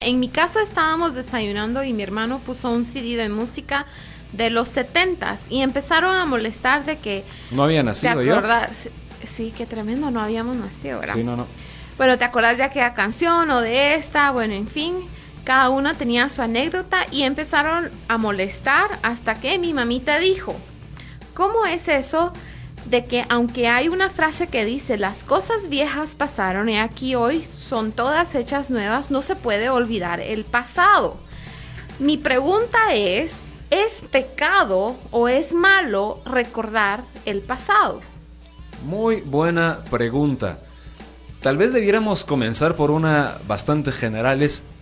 en mi casa estábamos desayunando y mi hermano puso un CD de música de los 70s y empezaron a molestar de que... No había nacido yo. Sí, qué tremendo, no habíamos nacido, ¿verdad? Sí, no. Bueno, ¿te acordás de aquella canción o de esta? Bueno, en fin, cada uno tenía su anécdota y empezaron a molestar hasta que mi mamita dijo, ¿cómo es eso de que aunque hay una frase que dice las cosas viejas pasaron y aquí hoy son todas hechas nuevas, no se puede olvidar el pasado? Mi pregunta ¿es pecado o es malo recordar el pasado? Muy buena pregunta. Tal vez debiéramos comenzar por una bastante general.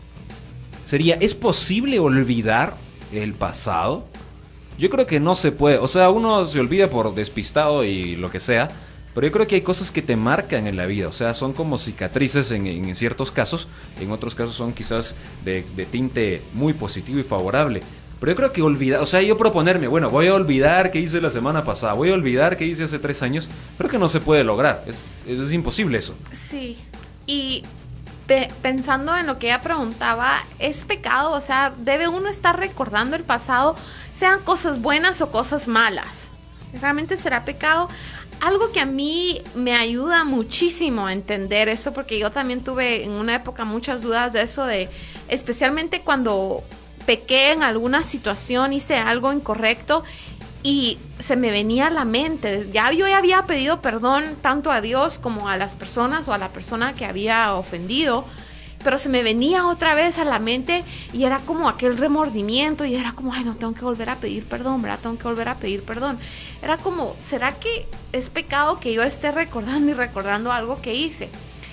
Sería, ¿es posible olvidar el pasado? Yo creo que no se puede. O sea, uno se olvida por despistado y lo que sea, pero yo creo que hay cosas que te marcan en la vida. O sea, son como cicatrices en ciertos casos. En otros casos son quizás de tinte muy positivo y favorable. Pero yo creo que olvidar, o sea, yo proponerme, bueno, voy a olvidar qué hice la semana pasada, voy a olvidar qué hice hace 3 años, creo que no se puede lograr, es imposible eso. Sí, y pensando en lo que ella preguntaba, ¿es pecado? O sea, ¿debe uno estar recordando el pasado, sean cosas buenas o cosas malas? ¿Realmente será pecado? Algo que a mí me ayuda muchísimo a entender eso, porque yo también tuve en una época muchas dudas de eso, de especialmente cuando pequé en alguna situación, hice algo incorrecto y se me venía a la mente, yo ya había pedido perdón tanto a Dios como a las personas o a la persona que había ofendido, pero se me venía otra vez a la mente y era como aquel remordimiento y era como, ay, no, tengo que volver a pedir perdón, ¿verdad? Tengo que volver a pedir perdón. Era como, ¿será que es pecado que yo esté recordando y recordando algo que hice?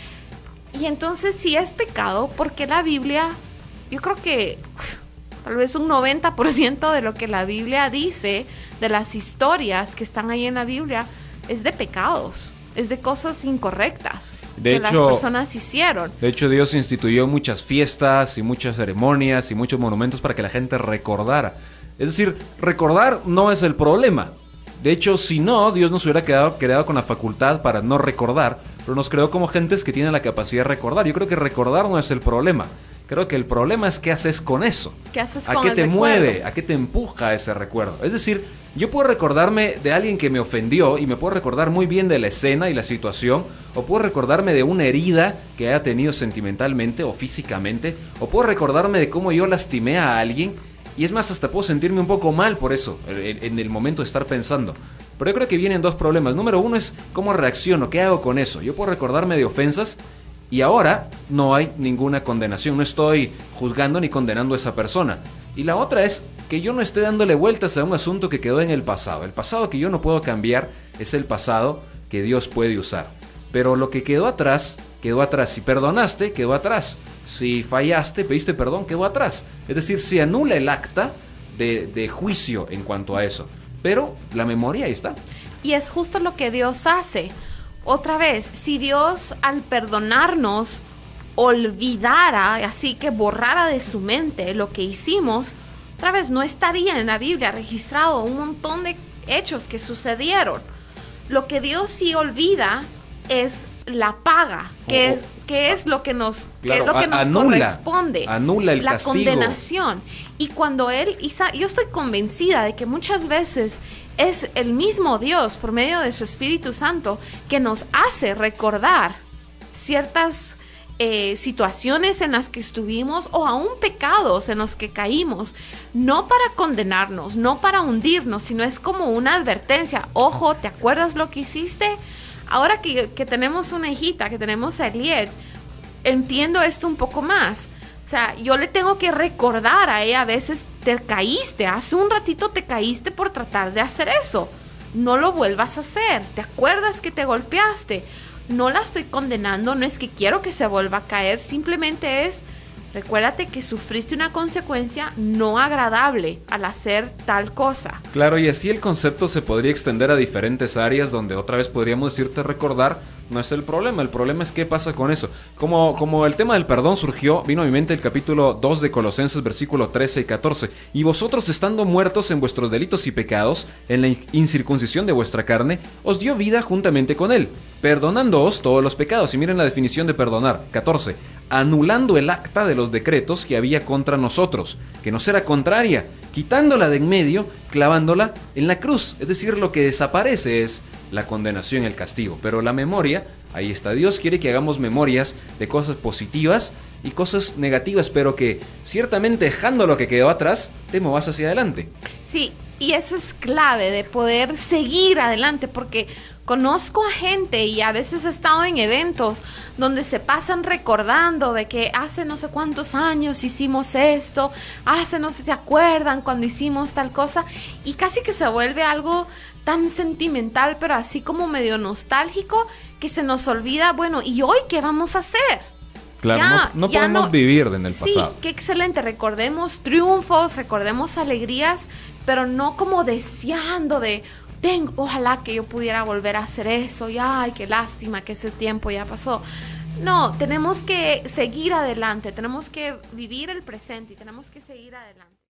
Y entonces, si es pecado, ¿por qué la Biblia? Yo creo que tal vez un 90% de lo que la Biblia dice, de las historias que están ahí en la Biblia, es de pecados, es de cosas incorrectas que las personas hicieron. De hecho, Dios instituyó muchas fiestas y muchas ceremonias y muchos monumentos para que la gente recordara. Es decir, recordar no es el problema. De hecho, si no, Dios nos hubiera creado con la facultad para no recordar, pero nos creó como gentes que tienen la capacidad de recordar. Yo creo que recordar no es el problema. Creo que el problema es qué haces con eso. ¿Qué haces con el recuerdo? ¿A qué te mueve? ¿A qué te empuja ese recuerdo? Es decir, yo puedo recordarme de alguien que me ofendió y me puedo recordar muy bien de la escena y la situación, o puedo recordarme de una herida que haya tenido sentimentalmente o físicamente, o puedo recordarme de cómo yo lastimé a alguien, y es más, hasta puedo sentirme un poco mal por eso, en el momento de estar pensando. Pero yo creo que vienen 2 problemas. Número 1 es cómo reacciono, qué hago con eso. Yo puedo recordarme de ofensas y ahora no hay ninguna condenación, no estoy juzgando ni condenando a esa persona. Y la otra es que yo no esté dándole vueltas a un asunto que quedó en el pasado. El pasado que yo no puedo cambiar es el pasado que Dios puede usar. Pero lo que quedó atrás, quedó atrás. Si perdonaste, quedó atrás. Si fallaste, pediste perdón, quedó atrás. Es decir, se anula el acta de juicio en cuanto a eso. Pero la memoria ahí está. Y es justo lo que Dios hace. Otra vez, si Dios al perdonarnos olvidara, así que borrara de su mente lo que hicimos, otra vez no estaría en la Biblia registrado un montón de hechos que sucedieron. Lo que Dios sí olvida es la paga, que es lo que nos, claro, que es lo que nos corresponde, anula el castigo, la condenación. Y cuando yo estoy convencida de que muchas veces es el mismo Dios por medio de su Espíritu Santo que nos hace recordar ciertas situaciones en las que estuvimos o aún pecados en los que caímos, no para condenarnos, no para hundirnos, sino es como una advertencia. Ojo, ¿te acuerdas lo que hiciste? Ahora que tenemos una hijita, que tenemos a Eliet, entiendo esto un poco más. O sea, yo le tengo que recordar a ella, a veces te caíste, hace un ratito te caíste por tratar de hacer eso. No lo vuelvas a hacer. ¿Te acuerdas que te golpeaste? No la estoy condenando, no es que quiero que se vuelva a caer, simplemente es, recuérdate que sufriste una consecuencia no agradable al hacer tal cosa. Claro, y así el concepto se podría extender a diferentes áreas donde otra vez podríamos decirte recordar no es el problema es qué pasa con eso. Como el tema del perdón surgió, vino a mi mente el capítulo 2 de Colosenses, versículo 13 y 14. Y vosotros estando muertos en vuestros delitos y pecados, en la incircuncisión de vuestra carne, os dio vida juntamente con él, perdonándoos todos los pecados. Y miren la definición de perdonar. 14. Anulando el acta de los decretos que había contra nosotros, que nos era contraria, quitándola de en medio, clavándola en la cruz. Es decir, lo que desaparece es la condenación y el castigo. Pero la memoria, ahí está. Dios quiere que hagamos memorias de cosas positivas y cosas negativas, pero que ciertamente dejando lo que quedó atrás, te movas hacia adelante. Sí, y eso es clave de poder seguir adelante, porque conozco a gente y a veces he estado en eventos donde se pasan recordando de que hace no sé cuántos años hicimos esto, hace no sé, ¿se acuerdan cuando hicimos tal cosa? Y casi que se vuelve algo tan sentimental, pero así como medio nostálgico, que se nos olvida, bueno, ¿y hoy qué vamos a hacer? Claro, no podemos vivir en el pasado. Sí, qué excelente. Recordemos triunfos, recordemos alegrías, pero no como deseando de, ojalá que yo pudiera volver a hacer eso, y ay, qué lástima que ese tiempo ya pasó. No, tenemos que seguir adelante, tenemos que vivir el presente y tenemos que seguir adelante.